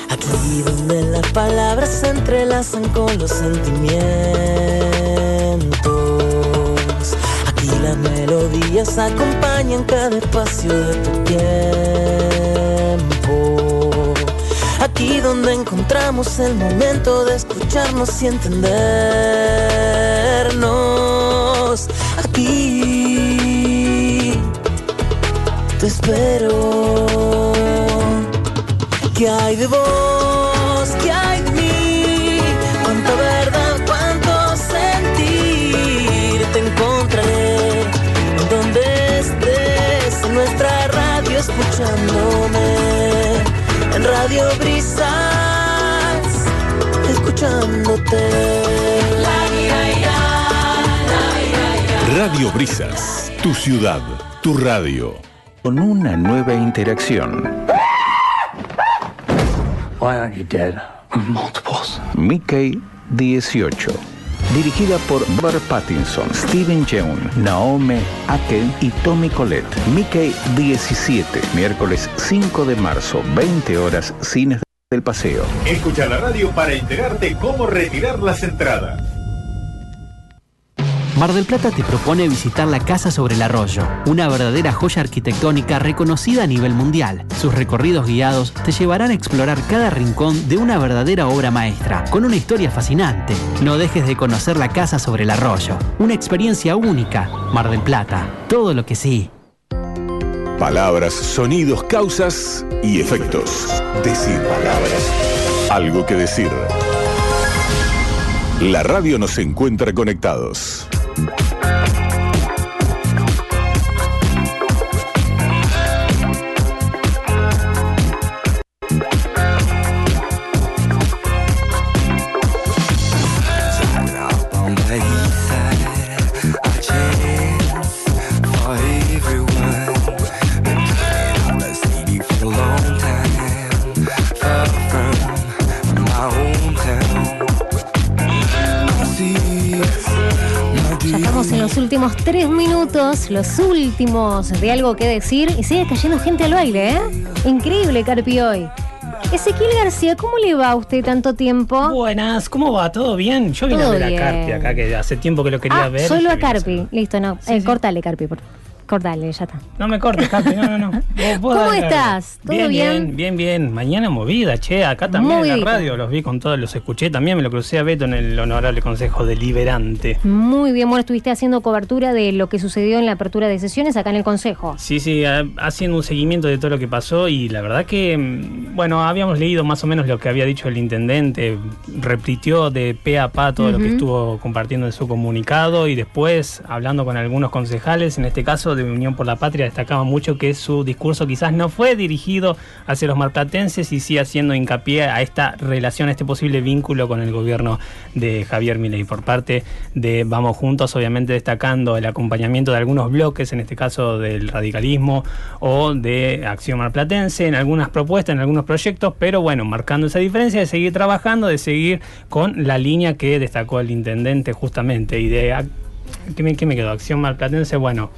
Aquí donde las palabras se entrelazan con los sentimientos. Aquí las melodías acompañan cada espacio de tu tiempo. Aquí donde encontramos el momento de escucharnos y entendernos. Aquí te espero. ¿Qué hay de vos? ¿Qué hay de mí? Cuánta verdad, cuánto sentir. Te encontraré en donde estés, en nuestra radio escuchándome, en Radio Brisas, escuchándote. Radio Brisas, tu ciudad, tu radio. Con una nueva interacción. Why aren't you dead? Multiples. Mickey 18. Dirigida por Robert Pattinson, Steven Yeun, Naomi Ackie y Tommy Collette. Mickey 17. Miércoles 5 de marzo, 20 horas, Cines del Paseo. Escucha la radio para enterarte cómo retirar las entradas. Mar del Plata te propone visitar la Casa sobre el Arroyo, una verdadera joya arquitectónica reconocida a nivel mundial. Sus recorridos guiados te llevarán a explorar cada rincón de una verdadera obra maestra, con una historia fascinante. No dejes de conocer la Casa sobre el Arroyo, una experiencia única. Mar del Plata, todo lo que sí. Palabras, sonidos, causas y efectos. Decir palabras. Algo que decir. La radio nos encuentra conectados. En los últimos 3 minutos, los últimos de Algo que Decir, y sigue cayendo gente al baile, ¿eh? Increíble, Carpi, hoy. Ezequiel García, ¿cómo le va a usted tanto tiempo? Buenas, ¿cómo va? ¿Todo bien? Yo vine a ver a Carpi acá, que hace tiempo que lo quería ver. Solo a Carpi, listo, no. Sí, córtale, Carpi, por favor. Cortale, ya está. No me cortes, Carpi, no. ¿Cómo estás? ¿Todo bien? Bien. Mañana movida, che, acá también en la radio los vi con todos, los escuché también, me lo crucé a Beto en el Honorable Consejo Deliberante. Muy bien, bueno, estuviste haciendo cobertura de lo que sucedió en la apertura de sesiones acá en el Consejo. Sí, haciendo un seguimiento de todo lo que pasó y la verdad que, bueno, habíamos leído más o menos lo que había dicho el intendente, repitió de pe a pa todo lo que estuvo compartiendo en su comunicado y después, hablando con algunos concejales, en este caso de Unión por la Patria, destacaba mucho que su discurso quizás no fue dirigido hacia los marplatenses y sí haciendo hincapié a esta relación, a este posible vínculo con el gobierno de Javier Milei por parte de Vamos Juntos, obviamente destacando el acompañamiento de algunos bloques, en este caso del radicalismo o de Acción Marplatense, en algunas propuestas, en algunos proyectos, pero bueno, marcando esa diferencia de seguir trabajando, de seguir con la línea que destacó el intendente justamente y de... ¿Qué me quedó? Acción Marplatense, bueno,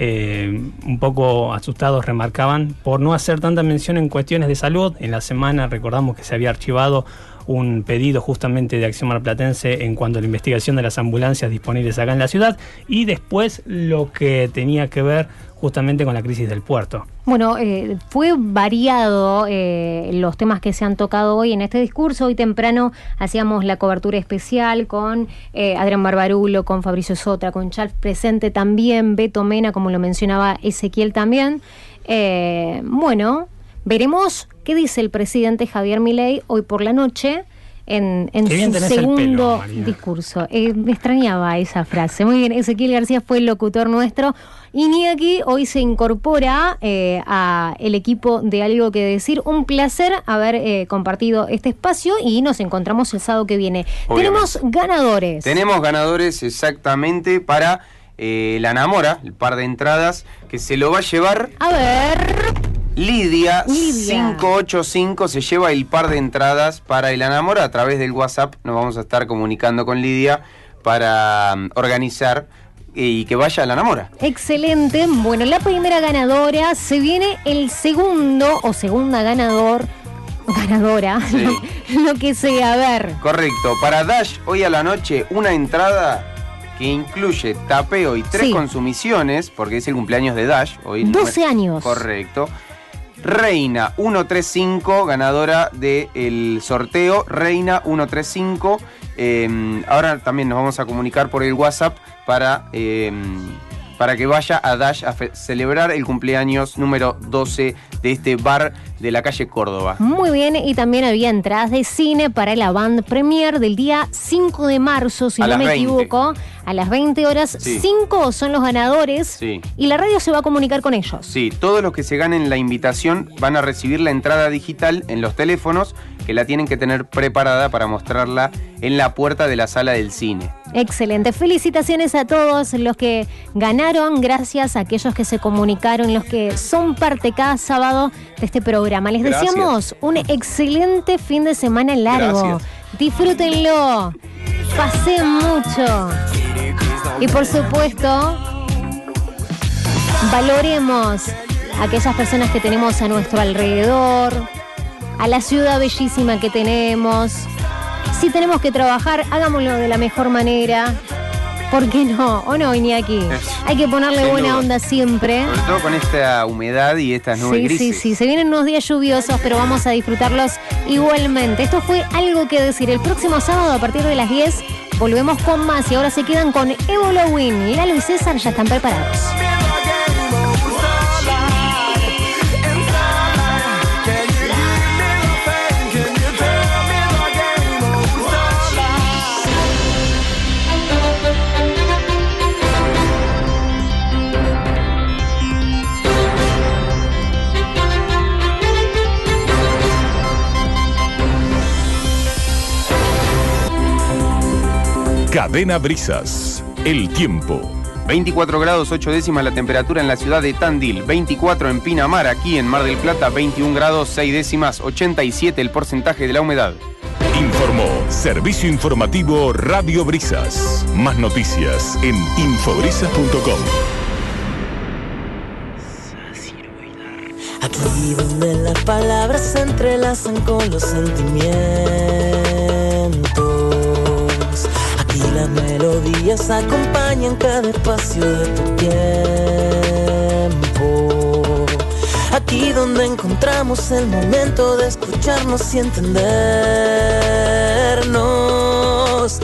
un poco asustados remarcaban por no hacer tanta mención en cuestiones de salud. En la semana recordamos que se había archivado un pedido justamente de Acción Marplatense en cuanto a la investigación de las ambulancias disponibles acá en la ciudad y después lo que tenía que ver justamente con la crisis del puerto. Bueno, fue variado los temas que se han tocado hoy en este discurso. Hoy temprano hacíamos la cobertura especial con Adrián Barbarulo, con Fabricio Sotra, con Charles presente también, Beto Mena, como lo mencionaba Ezequiel también. Bueno, veremos qué dice el presidente Javier Milei hoy por la noche en su segundo discurso. Me extrañaba esa frase. Muy bien, Ezequiel García fue el locutor nuestro. Iñaki hoy se incorpora a el equipo de Algo que Decir. Un placer haber compartido este espacio y nos encontramos el sábado que viene. Obviamente. Tenemos ganadores exactamente para la Enamora, el par de entradas que se lo va a llevar. A ver... Lidia 585 se lleva el par de entradas para el Enamora. A través del WhatsApp nos vamos a estar comunicando con Lidia para organizar y que vaya a la Enamora. Excelente. Bueno, la primera ganadora, se viene el segundo o segunda ganador ganadora, Sí. lo que sea, a ver. Correcto. Para Dash, hoy a la noche, una entrada que incluye tapeo y 3 Sí. consumiciones, porque es el cumpleaños de Dash. Hoy 12 años. Correcto. Reina 135, ganadora del sorteo. Reina 135. Ahora también nos vamos a comunicar por el WhatsApp para que vaya a Dash a celebrar el cumpleaños número 12 de este bar de la calle Córdoba. Muy bien, y también había entradas de cine para la Band Premier del día 5 de marzo, si A no las me 20. equivoco, a las 20 horas. Sí. 5 son los ganadores Sí. y la radio se va a comunicar con ellos. Sí, todos los que se ganen la invitación van a recibir la entrada digital en los teléfonos, que la tienen que tener preparada para mostrarla en la puerta de la sala del cine. Excelente. Felicitaciones a todos los que ganaron, gracias a aquellos que se comunicaron, los que son parte cada sábado de este programa. Les Gracias. deseamos un excelente fin de semana largo. Gracias. Disfrútenlo, pasen mucho y por supuesto valoremos a aquellas personas que tenemos a nuestro alrededor, a la ciudad bellísima que tenemos. Si tenemos que trabajar, hagámoslo de la mejor manera. ¿Por qué no? ¿O no, Iñaki? Hay que ponerle Sin buena duda. onda siempre. Sobre todo con esta humedad y estas nubes Sí, grises. sí. Se vienen unos días lluviosos, pero vamos a disfrutarlos igualmente. Esto fue Algo que Decir. El próximo sábado, a partir de las 10, volvemos con más. Y ahora se quedan con Evolowin. Lalo y César ya están preparados. Cadena Brisas, el tiempo. 24 grados 8 décimas la temperatura en la ciudad de Tandil, 24 en Pinamar, aquí en Mar del Plata, 21 grados 6 décimas, 87 el porcentaje de la humedad. Informó Servicio Informativo Radio Brisas. Más noticias en infobrisas.com. Aquí donde las palabras se entrelazan con los sentimientos. Aquí las melodías acompañan cada espacio de tu tiempo. Aquí donde encontramos el momento de escucharnos y entendernos.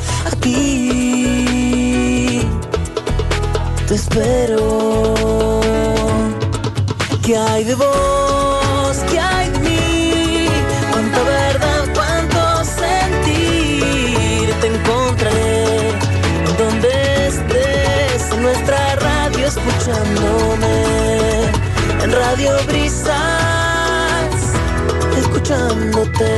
Aquí te espero. ¿Qué hay de vos? ¿Qué hay de mí? Cuánta verdad, cuánto sentir. Te encontraré en donde estés, en nuestra radio escuchándome, en Radio Brisas, escuchándote.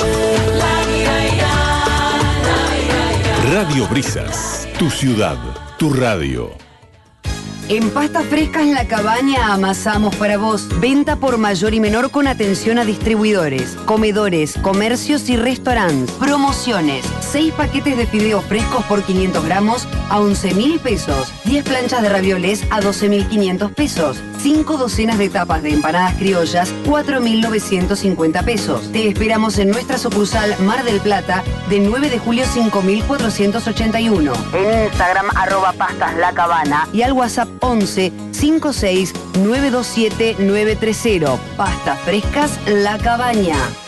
Radio Brisas, tu ciudad, tu radio. En Pastas Frescas La Cabaña amasamos para vos. Venta por mayor y menor con atención a distribuidores, comedores, comercios y restaurantes. Promociones. 6 paquetes de fideos frescos por 500 gramos a 11.000 pesos. 10 planchas de ravioles a 12.500 pesos. 5 docenas de tapas de empanadas criollas, 4.950 pesos. Te esperamos en nuestra sucursal Mar del Plata, de 9 de julio 5481. En Instagram, @pastaslacabana y al WhatsApp 11 56 927 930. Pastas Frescas La Cabaña.